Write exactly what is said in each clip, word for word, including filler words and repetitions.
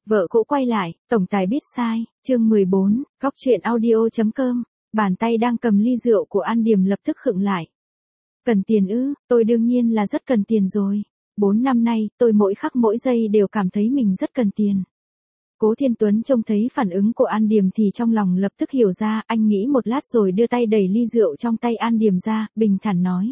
Vợ cũ quay lại, tổng tài biết sai, chương mười bốn, góc chuyện audio.com, bàn tay đang cầm ly rượu của An Điềm lập tức khựng lại. Cần tiền ư, tôi đương nhiên là rất cần tiền rồi. Bốn năm nay, tôi mỗi khắc mỗi giây đều cảm thấy mình rất cần tiền. Cố Thiên Tuấn trông thấy phản ứng của An Điềm thì trong lòng lập tức hiểu ra, anh nghĩ một lát rồi đưa tay đẩy ly rượu trong tay An Điềm ra, bình thản nói.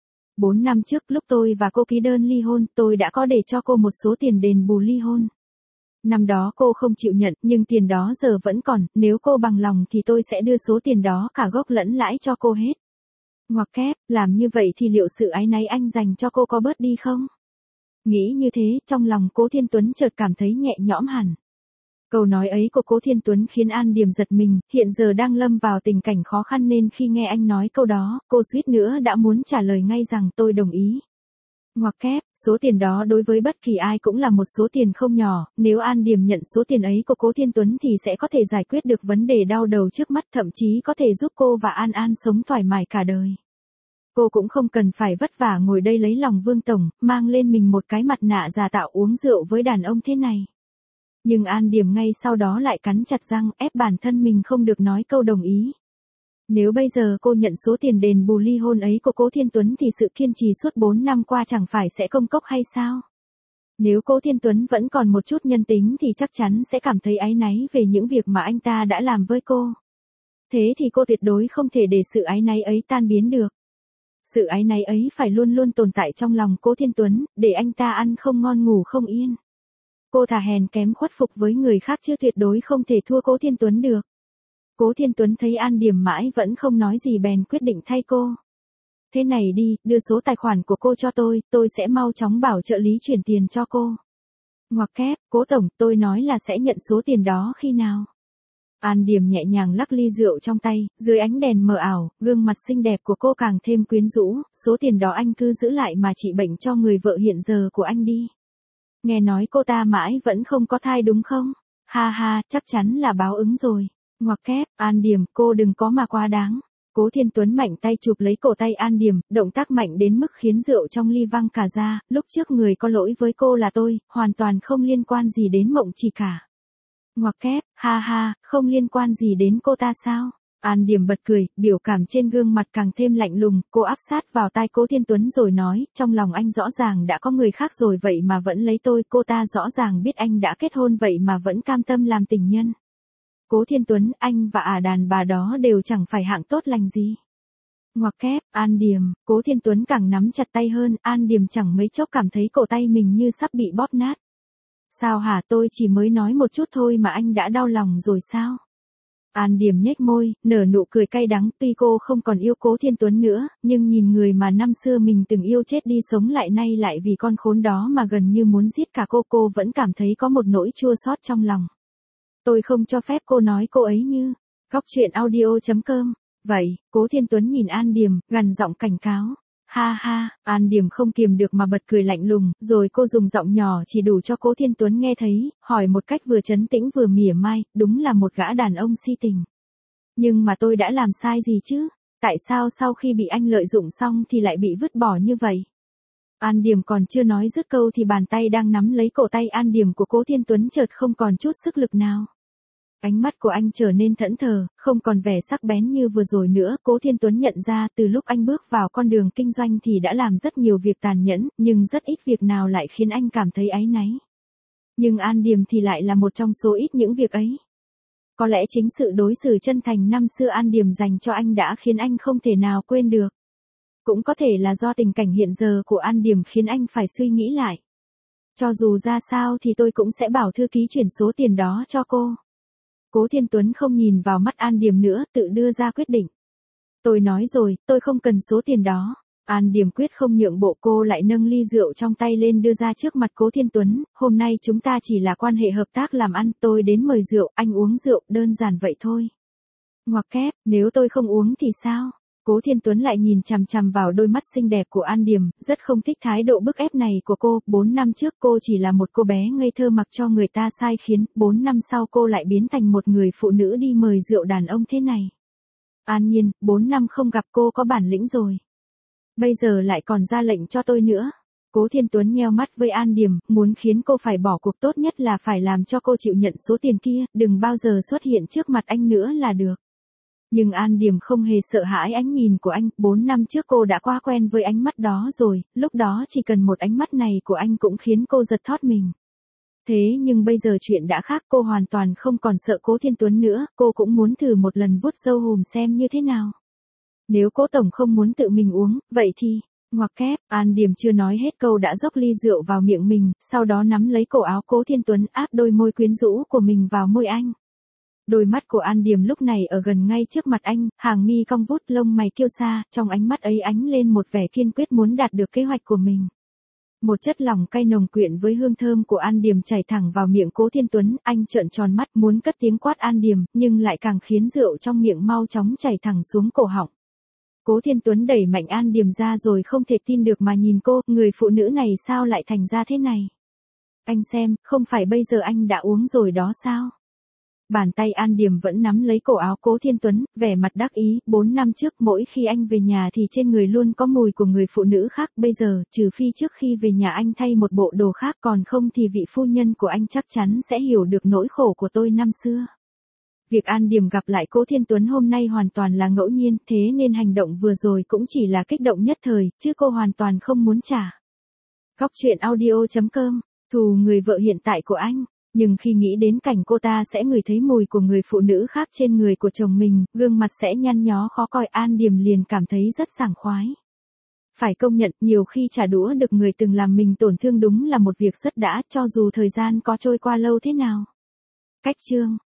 Bốn năm trước lúc tôi và cô ký đơn ly hôn, tôi đã có để cho cô một số tiền đền bù ly hôn. Năm đó cô không chịu nhận, nhưng tiền đó giờ vẫn còn, nếu cô bằng lòng thì tôi sẽ đưa số tiền đó cả gốc lẫn lãi cho cô hết. Ngoặc kép, làm như vậy thì liệu sự áy náy anh dành cho cô có bớt đi không? Nghĩ như thế, trong lòng Cố Thiên Tuấn chợt cảm thấy nhẹ nhõm hẳn. Câu nói ấy của Cố Thiên Tuấn khiến An Điềm giật mình, hiện giờ đang lâm vào tình cảnh khó khăn nên khi nghe anh nói câu đó, cô suýt nữa đã muốn trả lời ngay rằng tôi đồng ý. Ngoặc kép, số tiền đó đối với bất kỳ ai cũng là một số tiền không nhỏ, nếu An Điềm nhận số tiền ấy của Cố Thiên Tuấn thì sẽ có thể giải quyết được vấn đề đau đầu trước mắt, thậm chí có thể giúp cô và An An sống thoải mái cả đời. Cô cũng không cần phải vất vả ngồi đây lấy lòng Vương Tổng, mang lên mình một cái mặt nạ giả tạo uống rượu với đàn ông thế này. Nhưng An Điềm ngay sau đó lại cắn chặt răng, ép bản thân mình không được nói câu đồng ý. Nếu bây giờ cô nhận số tiền đền bù ly hôn ấy của Cố Thiên Tuấn thì sự kiên trì suốt bốn năm qua chẳng phải sẽ công cốc hay sao? Nếu Cố Thiên Tuấn vẫn còn một chút nhân tính thì chắc chắn sẽ cảm thấy áy náy về những việc mà anh ta đã làm với cô. Thế thì cô tuyệt đối không thể để sự áy náy ấy tan biến được. Sự áy náy ấy phải luôn luôn tồn tại trong lòng Cố Thiên Tuấn, để anh ta ăn không ngon ngủ không yên. Cô thà hèn kém khuất phục với người khác chứ tuyệt đối không thể thua Cố Thiên Tuấn được. Cố Thiên Tuấn thấy An Điềm mãi vẫn không nói gì bèn quyết định thay cô. Thế này đi, đưa số tài khoản của cô cho tôi, tôi sẽ mau chóng bảo trợ lý chuyển tiền cho cô. Ngoặc kép, Cố Tổng, tôi nói là sẽ nhận số tiền đó khi nào? An Điềm nhẹ nhàng lắc ly rượu trong tay, dưới ánh đèn mờ ảo, gương mặt xinh đẹp của cô càng thêm quyến rũ, số tiền đó anh cứ giữ lại mà trị bệnh cho người vợ hiện giờ của anh đi. Nghe nói cô ta mãi vẫn không có thai đúng không? Ha ha, chắc chắn là báo ứng rồi. Ngoặc kép, An Điềm, cô đừng có mà quá đáng. Cố Thiên Tuấn mạnh tay chụp lấy cổ tay An Điềm, động tác mạnh đến mức khiến rượu trong ly văng cả ra, lúc trước người có lỗi với cô là tôi, hoàn toàn không liên quan gì đến Mộng Chỉ cả. Ngoặc kép, ha ha, không liên quan gì đến cô ta sao? An Điềm bật cười, biểu cảm trên gương mặt càng thêm lạnh lùng, cô áp sát vào tai Cố Thiên Tuấn rồi nói, trong lòng anh rõ ràng đã có người khác rồi vậy mà vẫn lấy tôi, cô ta rõ ràng biết anh đã kết hôn vậy mà vẫn cam tâm làm tình nhân. Cố Thiên Tuấn, anh và ả đàn bà đó đều chẳng phải hạng tốt lành gì. Ngoặc kép, An Điềm, Cố Thiên Tuấn càng nắm chặt tay hơn, An Điềm chẳng mấy chốc cảm thấy cổ tay mình như sắp bị bóp nát. Sao hả, tôi chỉ mới nói một chút thôi mà anh đã đau lòng rồi sao? An Điềm nhếch môi, nở nụ cười cay đắng, tuy cô không còn yêu Cố Thiên Tuấn nữa, nhưng nhìn người mà năm xưa mình từng yêu chết đi sống lại nay lại vì con khốn đó mà gần như muốn giết cả cô, cô vẫn cảm thấy có một nỗi chua xót trong lòng. Tôi không cho phép cô nói cô ấy như, góc chuyện audio.com. Vậy, Cố Thiên Tuấn nhìn An Điềm, gằn giọng cảnh cáo. Ha ha, An Điềm không kiềm được mà bật cười lạnh lùng, rồi cô dùng giọng nhỏ chỉ đủ cho Cố Thiên Tuấn nghe thấy, hỏi một cách vừa trấn tĩnh vừa mỉa mai, đúng là một gã đàn ông si tình. Nhưng mà tôi đã làm sai gì chứ? Tại sao sau khi bị anh lợi dụng xong thì lại bị vứt bỏ như vậy? An Điềm còn chưa nói dứt câu thì bàn tay đang nắm lấy cổ tay An Điềm của Cố Thiên Tuấn chợt không còn chút sức lực nào. Ánh mắt của anh trở nên thẫn thờ, không còn vẻ sắc bén như vừa rồi nữa. Cố Thiên Tuấn nhận ra từ lúc anh bước vào con đường kinh doanh thì đã làm rất nhiều việc tàn nhẫn, nhưng rất ít việc nào lại khiến anh cảm thấy áy náy. Nhưng An Điềm thì lại là một trong số ít những việc ấy. Có lẽ chính sự đối xử chân thành năm xưa An Điềm dành cho anh đã khiến anh không thể nào quên được. Cũng có thể là do tình cảnh hiện giờ của An Điềm khiến anh phải suy nghĩ lại. Cho dù ra sao thì tôi cũng sẽ bảo thư ký chuyển số tiền đó cho cô. Cố Thiên Tuấn không nhìn vào mắt An Điềm nữa, tự đưa ra quyết định. Tôi nói rồi, tôi không cần số tiền đó. An Điềm quyết không nhượng bộ, cô lại nâng ly rượu trong tay lên đưa ra trước mặt Cố Thiên Tuấn. Hôm nay chúng ta chỉ là quan hệ hợp tác làm ăn, tôi đến mời rượu, anh uống rượu, đơn giản vậy thôi. Ngoặc kép, nếu tôi không uống thì sao? Cố Thiên Tuấn lại nhìn chằm chằm vào đôi mắt xinh đẹp của An Điềm, rất không thích thái độ bức ép này của cô. Bốn năm trước cô chỉ là một cô bé ngây thơ mặc cho người ta sai khiến, bốn năm sau cô lại biến thành một người phụ nữ đi mời rượu đàn ông thế này. An Nhiên, bốn năm không gặp cô có bản lĩnh rồi. Bây giờ lại còn ra lệnh cho tôi nữa. Cố Thiên Tuấn nheo mắt với An Điềm, muốn khiến cô phải bỏ cuộc tốt nhất là phải làm cho cô chịu nhận số tiền kia, đừng bao giờ xuất hiện trước mặt anh nữa là được. Nhưng An Điềm không hề sợ hãi ánh nhìn của anh, bốn năm trước cô đã quá quen với ánh mắt đó rồi, lúc đó chỉ cần một ánh mắt này của anh cũng khiến cô giật thót mình. Thế nhưng bây giờ chuyện đã khác, cô hoàn toàn không còn sợ Cố Thiên Tuấn nữa, cô cũng muốn thử một lần vuốt râu hùm xem như thế nào. Nếu Cố tổng không muốn tự mình uống, vậy thì... Ngoặc kép, An Điềm chưa nói hết câu đã dốc ly rượu vào miệng mình, sau đó nắm lấy cổ áo Cố Thiên Tuấn áp đôi môi quyến rũ của mình vào môi anh. Đôi mắt của An Điềm lúc này ở gần ngay trước mặt anh, hàng mi cong vút, lông mày kiêu sa, trong ánh mắt ấy ánh lên một vẻ kiên quyết muốn đạt được kế hoạch của mình. Một chất lỏng cay nồng quyện với hương thơm của An Điềm chảy thẳng vào miệng Cố Thiên Tuấn, anh trợn tròn mắt muốn cất tiếng quát An Điềm, nhưng lại càng khiến rượu trong miệng mau chóng chảy thẳng xuống cổ họng. Cố Thiên Tuấn đẩy mạnh An Điềm ra rồi không thể tin được mà nhìn cô, người phụ nữ này sao lại thành ra thế này? Anh xem, không phải bây giờ anh đã uống rồi đó sao? Bàn tay An Điềm vẫn nắm lấy cổ áo Cố Thiên Tuấn, vẻ mặt đắc ý, bốn năm trước mỗi khi anh về nhà thì trên người luôn có mùi của người phụ nữ khác, bây giờ, trừ phi trước khi về nhà anh thay một bộ đồ khác, còn không thì vị phu nhân của anh chắc chắn sẽ hiểu được nỗi khổ của tôi năm xưa. Việc An Điềm gặp lại Cố Thiên Tuấn hôm nay hoàn toàn là ngẫu nhiên, thế nên hành động vừa rồi cũng chỉ là kích động nhất thời, chứ cô hoàn toàn không muốn trả. Góc truyện audio chấm com, thù người vợ hiện tại của anh, nhưng khi nghĩ đến cảnh cô ta sẽ ngửi thấy mùi của người phụ nữ khác trên người của chồng mình, gương mặt sẽ nhăn nhó khó coi, An Điềm liền cảm thấy rất sảng khoái. Phải công nhận, nhiều khi trả đũa được người từng làm mình tổn thương đúng là một việc rất đã, cho dù thời gian có trôi qua lâu thế nào. Cách chương